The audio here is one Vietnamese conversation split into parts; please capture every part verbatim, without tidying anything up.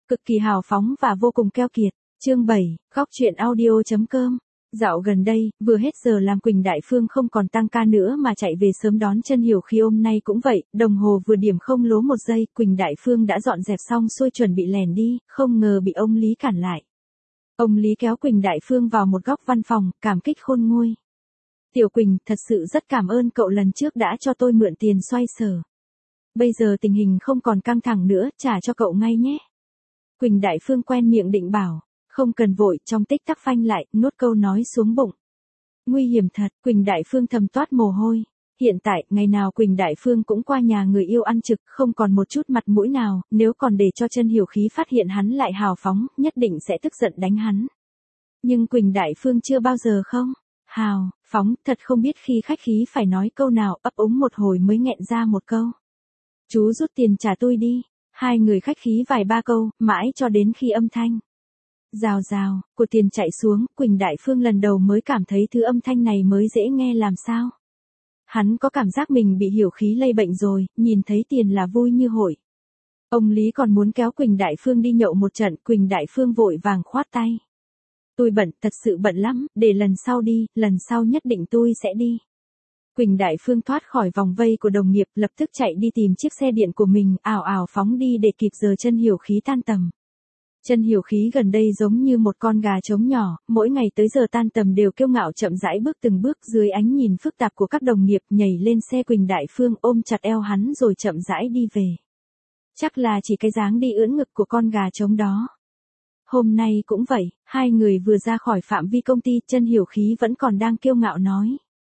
cực kỳ hào phóng và vô cùng keo kiệt. Chương bảy, góc truyện audio chấm com. Dạo gần đây, vừa hết giờ làm Quỳnh Đại Phương không còn tăng ca nữa mà chạy về sớm đón Chân Hiểu Khí. Hôm nay cũng vậy, đồng hồ vừa điểm không lố một giây, Quỳnh Đại Phương đã dọn dẹp xong xuôi chuẩn bị lèn đi, không ngờ bị ông Lý cản lại. Ông Lý kéo Quỳnh Đại Phương vào một góc văn phòng, cảm kích khôn nguôi. Tiểu Quỳnh, thật sự rất cảm ơn cậu lần trước đã cho tôi mượn tiền xoay sở. Bây giờ tình hình không còn căng thẳng nữa, trả cho cậu ngay nhé. Quỳnh Đại Phương quen miệng định bảo, không cần vội, trong tích tắc phanh lại, nuốt câu nói xuống bụng. Nguy hiểm thật, Quỳnh Đại Phương thầm toát mồ hôi. Hiện tại, ngày nào Quỳnh Đại Phương cũng qua nhà người yêu ăn trực, không còn một chút mặt mũi nào, nếu còn để cho Chân Hiểu Khí phát hiện hắn lại hào phóng, nhất định sẽ tức giận đánh hắn. Nhưng Quỳnh Đại Phương chưa bao giờ không hào phóng, thật không biết khi khách khí phải nói câu nào, ấp úng một hồi mới nghẹn ra một câu. Chú rút tiền trả tôi đi. Hai người khách khí vài ba câu, mãi cho đến khi âm thanh rào rào của tiền chạy xuống, Quỳnh Đại Phương lần đầu mới cảm thấy thứ âm thanh này mới dễ nghe làm sao. Hắn có cảm giác mình bị Hiểu Khí lây bệnh rồi, nhìn thấy tiền là vui như hội. Ông Lý còn muốn kéo Quỳnh Đại Phương đi nhậu một trận, Quỳnh Đại Phương vội vàng khoát tay. Tôi bận, thật sự bận lắm, để lần sau đi, lần sau nhất định tôi sẽ đi. Quỳnh Đại Phương thoát khỏi vòng vây của đồng nghiệp, lập tức chạy đi tìm chiếc xe điện của mình, ào ào phóng đi để kịp giờ Chân Hiểu Khí tan tầm. Chân Hiểu Khí gần đây giống như một con gà trống nhỏ, mỗi ngày tới giờ tan tầm đều kiêu ngạo chậm rãi bước từng bước dưới ánh nhìn phức tạp của các đồng nghiệp, nhảy lên xe Quỳnh Đại Phương ôm chặt eo hắn rồi chậm rãi đi về. Chắc là chỉ cái dáng đi ưỡn ngực của con gà trống đó. Hôm nay cũng vậy, hai người vừa ra khỏi phạm vi công ty, Chân Hiểu Khí vẫn còn đang kiêu ngạo nói.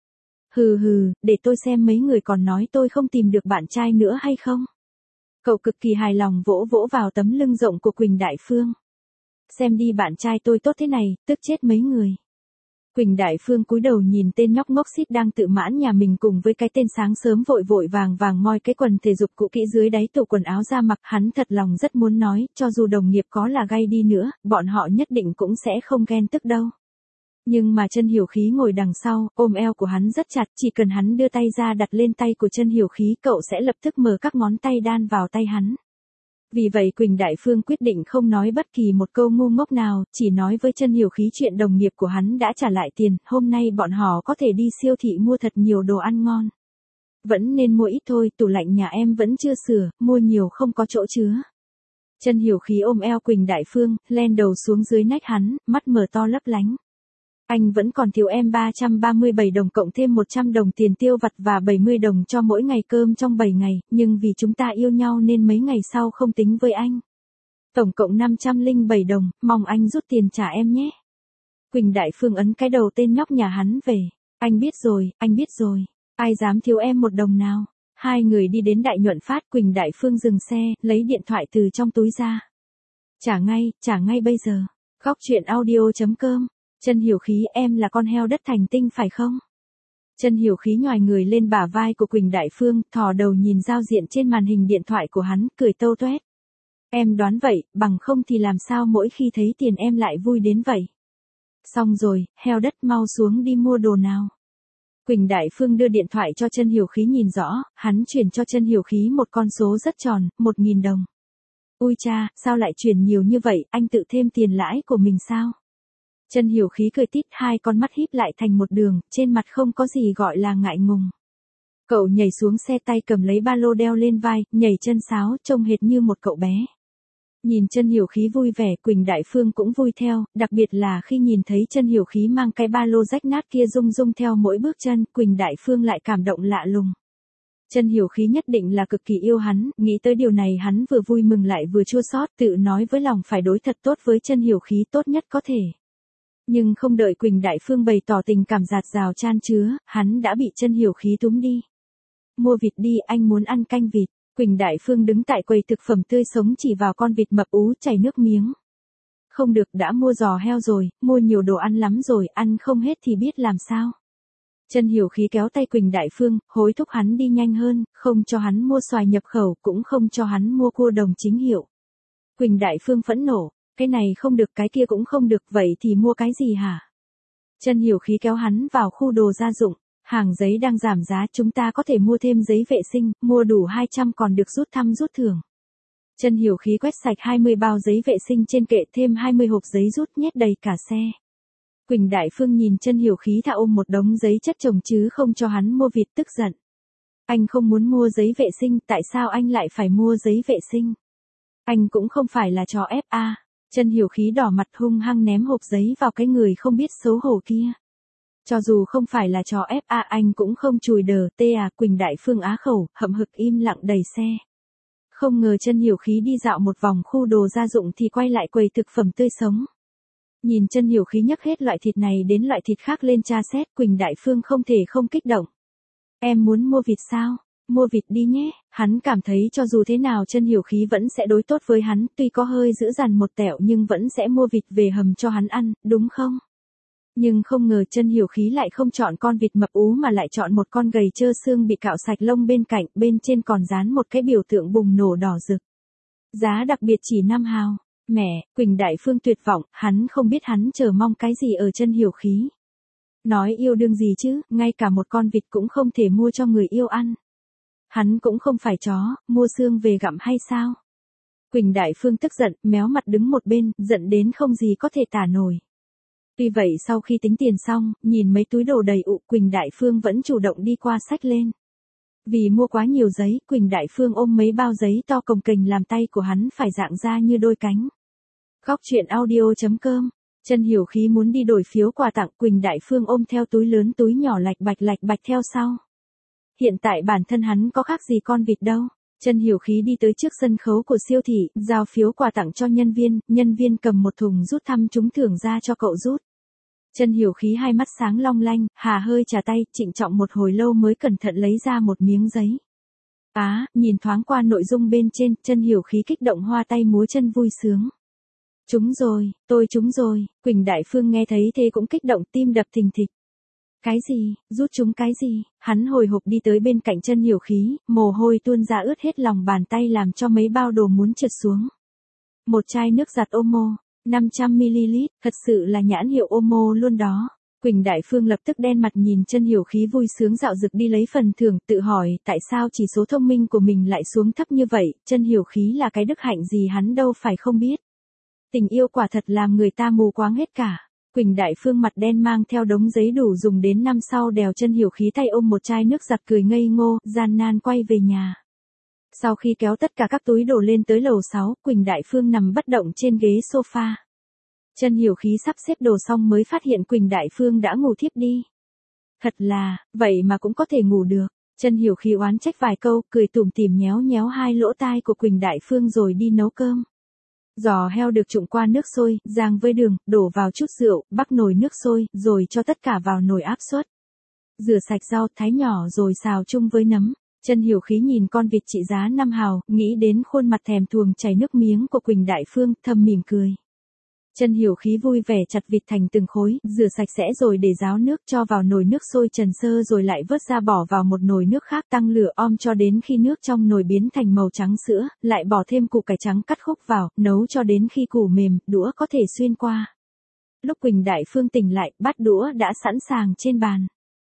Hừ hừ, để tôi xem mấy người còn nói tôi không tìm được bạn trai nữa hay không. Cậu cực kỳ hài lòng vỗ vỗ vào tấm lưng rộng của Quỳnh Đại Phương. Xem đi, bạn trai tôi tốt thế này, tức chết mấy người. Quỳnh Đại Phương cúi đầu nhìn tên nhóc ngốc xít đang tự mãn nhà mình cùng với cái tên sáng sớm vội vội vàng vàng moi cái quần thể dục cũ kỹ dưới đáy tủ quần áo ra mặc. Hắn thật lòng rất muốn nói, cho dù đồng nghiệp có là gay đi nữa, bọn họ nhất định cũng sẽ không ghen tức đâu. Nhưng mà Chân Hiểu Khí ngồi đằng sau, ôm eo của hắn rất chặt, chỉ cần hắn đưa tay ra đặt lên tay của Chân Hiểu Khí, cậu sẽ lập tức mở các ngón tay đan vào tay hắn. Vì vậy Quỳnh Đại Phương quyết định không nói bất kỳ một câu ngu ngốc nào, chỉ nói với Chân Hiểu Khí chuyện đồng nghiệp của hắn đã trả lại tiền, hôm nay bọn họ có thể đi siêu thị mua thật nhiều đồ ăn ngon. Vẫn nên mua ít thôi, tủ lạnh nhà em vẫn chưa sửa, mua nhiều không có chỗ chứa. Chân Hiểu Khí ôm eo Quỳnh Đại Phương, len đầu xuống dưới nách hắn, mắt mở to lấp lánh. Anh vẫn còn thiếu em ba trăm ba mươi bảy đồng cộng thêm một trăm đồng tiền tiêu vặt và bảy mươi đồng cho mỗi ngày cơm trong bảy ngày, nhưng vì chúng ta yêu nhau nên mấy ngày sau không tính với anh. Tổng cộng năm trăm lẻ bảy đồng, mong anh rút tiền trả em nhé. Quỳnh Đại Phương ấn cái đầu tên nhóc nhà hắn về. Anh biết rồi, anh biết rồi. Ai dám thiếu em một đồng nào. Hai người đi đến Đại Nhuận Phát, Quỳnh Đại Phương dừng xe, lấy điện thoại từ trong túi ra. Trả ngay, trả ngay bây giờ. Góc truyện audio chấm com. Chân Hiểu Khí, em là con heo đất thành tinh phải không? Chân Hiểu Khí nhòi người lên bả vai của Quỳnh Đại Phương, thò đầu nhìn giao diện trên màn hình điện thoại của hắn, cười tâu toét. Em đoán vậy, bằng không thì làm sao mỗi khi thấy tiền em lại vui đến vậy? Xong rồi, heo đất mau xuống đi mua đồ nào. Quỳnh Đại Phương đưa điện thoại cho Chân Hiểu Khí nhìn rõ, hắn chuyển cho Chân Hiểu Khí một con số rất tròn, một nghìn đồng. Ui cha, sao lại chuyển nhiều như vậy, anh tự thêm tiền lãi của mình sao? Chân Hiểu Khí cười tít, hai con mắt híp lại thành một đường, trên mặt không có gì gọi là ngại ngùng. Cậu nhảy xuống xe, tay cầm lấy ba lô đeo lên vai, nhảy chân sáo, trông hệt như một cậu bé. Nhìn Chân Hiểu Khí vui vẻ, Quỳnh Đại Phương cũng vui theo, đặc biệt là khi nhìn thấy Chân Hiểu Khí mang cái ba lô rách nát kia rung rung theo mỗi bước chân, Quỳnh Đại Phương lại cảm động lạ lùng. Chân Hiểu Khí nhất định là cực kỳ yêu hắn, nghĩ tới điều này hắn vừa vui mừng lại vừa chua xót, tự nói với lòng phải đối thật tốt với Chân Hiểu Khí tốt nhất có thể. Nhưng không đợi Quỳnh Đại Phương bày tỏ tình cảm dạt dào chan chứa, hắn đã bị Chân Hiểu Khí túm đi. Mua vịt đi, anh muốn ăn canh vịt. Quỳnh Đại Phương đứng tại quầy thực phẩm tươi sống chỉ vào con vịt mập ú chảy nước miếng. Không được, đã mua giò heo rồi, mua nhiều đồ ăn lắm rồi, ăn không hết thì biết làm sao. Chân Hiểu Khí kéo tay Quỳnh Đại Phương, hối thúc hắn đi nhanh hơn, không cho hắn mua xoài nhập khẩu, cũng không cho hắn mua cua đồng chính hiệu. Quỳnh Đại Phương phẫn nộ. Cái này không được, cái kia cũng không được, vậy thì mua cái gì hả? Chân Hiểu Khí kéo hắn vào khu đồ gia dụng, hàng giấy đang giảm giá, chúng ta có thể mua thêm giấy vệ sinh, mua đủ hai trăm còn được rút thăm rút thưởng. Chân Hiểu Khí quét sạch hai mươi bao giấy vệ sinh trên kệ, thêm hai mươi hộp giấy rút nhét đầy cả xe. Quỳnh Đại Phương nhìn Chân Hiểu Khí thà ôm một đống giấy chất chồng chứ không cho hắn mua vịt, tức giận. Anh không muốn mua giấy vệ sinh, tại sao anh lại phải mua giấy vệ sinh? Anh cũng không phải là trò ép a. Chân Hiểu Khí đỏ mặt hung hăng ném hộp giấy vào cái người không biết xấu hổ kia. Cho dù không phải là trò ép a anh cũng không chùi đờ, tê à. Quỳnh Đại Phương á khẩu, hậm hực im lặng đẩy xe. Không ngờ Chân Hiểu Khí đi dạo một vòng khu đồ gia dụng thì quay lại quầy thực phẩm tươi sống. Nhìn Chân Hiểu Khí nhấc hết loại thịt này đến loại thịt khác lên tra xét, Quỳnh Đại Phương không thể không kích động. Em muốn mua vịt sao? Mua vịt đi nhé. Hắn cảm thấy cho dù thế nào Chân Hiểu Khí vẫn sẽ đối tốt với hắn, tuy có hơi dữ dằn một tẹo nhưng vẫn sẽ mua vịt về hầm cho hắn ăn, đúng không? Nhưng không ngờ Chân Hiểu Khí lại không chọn con vịt mập ú mà lại chọn một con gầy trơ xương bị cạo sạch lông bên cạnh, bên trên còn dán một cái biểu tượng bùng nổ đỏ rực. Giá đặc biệt chỉ năm hào. Mẹ, Quỳnh Đại Phương tuyệt vọng, hắn không biết hắn chờ mong cái gì ở Chân Hiểu Khí. Nói yêu đương gì chứ, ngay cả một con vịt cũng không thể mua cho người yêu ăn. Hắn cũng không phải chó, mua xương về gặm hay sao? Quỳnh Đại Phương tức giận, méo mặt đứng một bên, giận đến không gì có thể tả nổi. Tuy vậy sau khi tính tiền xong, nhìn mấy túi đồ đầy ụ, Quỳnh Đại Phương vẫn chủ động đi qua xách lên. Vì mua quá nhiều giấy, Quỳnh Đại Phương ôm mấy bao giấy to cồng kềnh làm tay của hắn phải dạng ra như đôi cánh. Góc truyện audio chấm com. Chân Hiểu Khí muốn đi đổi phiếu quà tặng, Quỳnh Đại Phương ôm theo túi lớn túi nhỏ lạch bạch lạch bạch theo sau. Hiện tại bản thân hắn có khác gì con vịt đâu. Chân Hiểu Khí đi tới trước sân khấu của siêu thị, giao phiếu quà tặng cho nhân viên, nhân viên cầm một thùng rút thăm trúng thưởng ra cho cậu rút. Chân Hiểu Khí hai mắt sáng long lanh, hà hơi trà tay, trịnh trọng một hồi lâu mới cẩn thận lấy ra một miếng giấy. Á, à, nhìn thoáng qua nội dung bên trên, Chân Hiểu Khí kích động hoa tay múa chân vui sướng. Trúng rồi, tôi trúng rồi. Quỳnh Đại Phương nghe thấy thế cũng kích động, tim đập thình thịch. Cái gì, rút trúng cái gì? Hắn hồi hộp đi tới bên cạnh Chân Hiểu Khí, mồ hôi tuôn ra ướt hết lòng bàn tay làm cho mấy bao đồ muốn trượt xuống. Một chai nước giặt Omo, năm trăm mi li lít, thật sự là nhãn hiệu Omo luôn đó. Quỳnh Đại Phương lập tức đen mặt nhìn Chân Hiểu Khí vui sướng dạo dực đi lấy phần thưởng, tự hỏi tại sao chỉ số thông minh của mình lại xuống thấp như vậy. Chân Hiểu Khí là cái đức hạnh gì hắn đâu phải không biết. Tình yêu quả thật làm người ta mù quáng hết cả. Quỳnh Đại Phương mặt đen mang theo đống giấy đủ dùng đến năm sau đèo Chân Hiểu Khí tay ôm một chai nước giặt cười ngây ngô, gian nan quay về nhà. Sau khi kéo tất cả các túi đồ lên tới lầu sáu, Quỳnh Đại Phương nằm bất động trên ghế sofa. Chân Hiểu Khí sắp xếp đồ xong mới phát hiện Quỳnh Đại Phương đã ngủ thiếp đi. Thật là, vậy mà cũng có thể ngủ được. Chân Hiểu Khí oán trách vài câu, cười tủm tỉm nhéo nhéo hai lỗ tai của Quỳnh Đại Phương rồi đi nấu cơm. Giò heo được trụng qua nước sôi, rang với đường, đổ vào chút rượu, bắc nồi nước sôi, rồi cho tất cả vào nồi áp suất. Rửa sạch rau, thái nhỏ rồi xào chung với nấm. Chân Hiểu Khí nhìn con vịt trị giá năm hào, nghĩ đến khuôn mặt thèm thuồng chảy nước miếng của Quỳnh Đại Phương, thầm mỉm cười. Chân Hiểu Khí vui vẻ chặt vịt thành từng khối, rửa sạch sẽ rồi để ráo nước cho vào nồi nước sôi trần sơ rồi lại vớt ra bỏ vào một nồi nước khác tăng lửa om cho đến khi nước trong nồi biến thành màu trắng sữa, lại bỏ thêm củ cải trắng cắt khúc vào, nấu cho đến khi củ mềm, đũa có thể xuyên qua. Lúc Quỳnh Đại Phương tỉnh lại, bát đũa đã sẵn sàng trên bàn.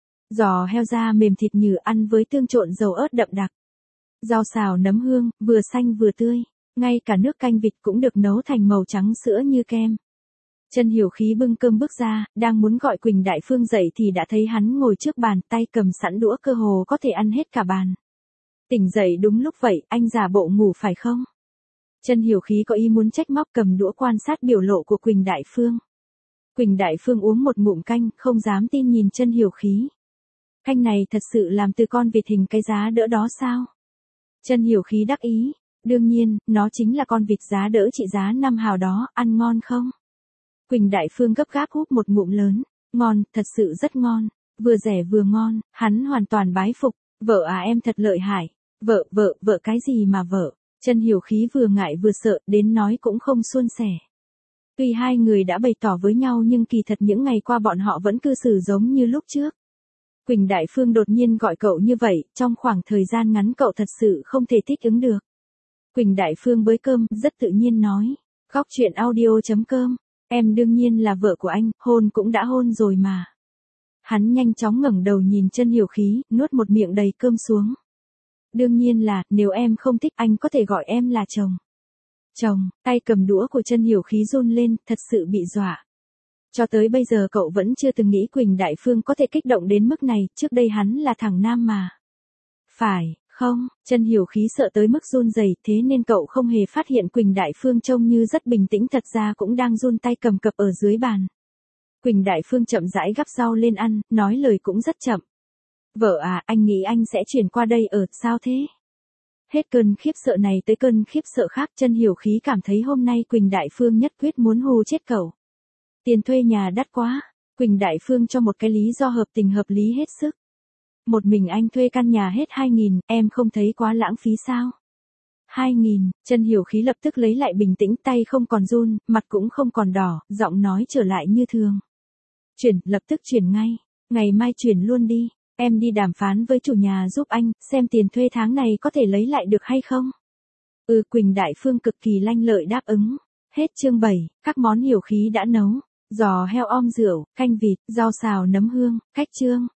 Giò heo da mềm thịt nhừ ăn với tương trộn dầu ớt đậm đặc. Rau xào nấm hương, vừa xanh vừa tươi. Ngay cả nước canh vịt cũng được nấu thành màu trắng sữa như kem. Chân Hiểu Khí bưng cơm bước ra, đang muốn gọi Quỳnh Đại Phương dậy thì đã thấy hắn ngồi trước bàn, tay cầm sẵn đũa cơ hồ có thể ăn hết cả bàn. Tỉnh dậy đúng lúc vậy, anh giả bộ ngủ phải không? Chân Hiểu Khí có ý muốn trách móc, cầm đũa quan sát biểu lộ của Quỳnh Đại Phương. Quỳnh Đại Phương uống một ngụm canh, không dám tin nhìn Chân Hiểu Khí. Canh này thật sự làm từ con vịt hình cái giá đỡ đó sao? Chân Hiểu Khí đắc ý. Đương nhiên, nó chính là con vịt giá đỡ trị giá năm hào đó, ăn ngon không? Quỳnh Đại Phương gấp gáp húp một ngụm lớn. Ngon, thật sự rất ngon. Vừa rẻ vừa ngon, hắn hoàn toàn bái phục. Vợ à, em thật lợi hại. Vợ, vợ, vợ cái gì mà vợ? Chân Hiểu Khí vừa ngại vừa sợ, đến nói cũng không suôn sẻ. Tuy hai người đã bày tỏ với nhau nhưng kỳ thật những ngày qua bọn họ vẫn cư xử giống như lúc trước. Quỳnh Đại Phương đột nhiên gọi cậu như vậy, trong khoảng thời gian ngắn cậu thật sự không thể thích ứng được. Quỳnh Đại Phương bới cơm, rất tự nhiên nói. Góc truyện audio chấm com. Em đương nhiên là vợ của anh, hôn cũng đã hôn rồi mà. Hắn nhanh chóng ngẩng đầu nhìn Chân Hiểu Khí, nuốt một miệng đầy cơm xuống. Đương nhiên là, nếu em không thích anh có thể gọi em là chồng. Chồng, tay cầm đũa của Chân Hiểu Khí run lên, thật sự bị dọa. Cho tới bây giờ cậu vẫn chưa từng nghĩ Quỳnh Đại Phương có thể kích động đến mức này, trước đây hắn là thằng nam mà. Phải, không, Chân Hiểu Khí sợ tới mức run rẩy, thế nên cậu không hề phát hiện Quỳnh Đại Phương trông như rất bình tĩnh thật ra cũng đang run tay cầm cập ở dưới bàn. Quỳnh Đại Phương chậm rãi gắp rau lên ăn, nói lời cũng rất chậm. Vợ à, anh nghĩ anh sẽ chuyển qua đây ở, sao thế? Hết cơn khiếp sợ này tới cơn khiếp sợ khác, Chân Hiểu Khí cảm thấy hôm nay Quỳnh Đại Phương nhất quyết muốn hù chết cậu. Tiền thuê nhà đắt quá, Quỳnh Đại Phương cho một cái lý do hợp tình hợp lý hết sức. Một mình anh thuê căn nhà hết hai nghìn, em không thấy quá lãng phí sao? hai nghìn, Chân Hiểu Khí lập tức lấy lại bình tĩnh, tay không còn run, mặt cũng không còn đỏ, giọng nói trở lại như thường. Chuyển, lập tức chuyển ngay, ngày mai chuyển luôn đi, em đi đàm phán với chủ nhà giúp anh, xem tiền thuê tháng này có thể lấy lại được hay không? Ừ, Quỳnh Đại Phương cực kỳ lanh lợi đáp ứng. Hết chương bảy, các món Hiểu Khí đã nấu. Giò heo om rượu, canh vịt, rau xào nấm hương, cách chương.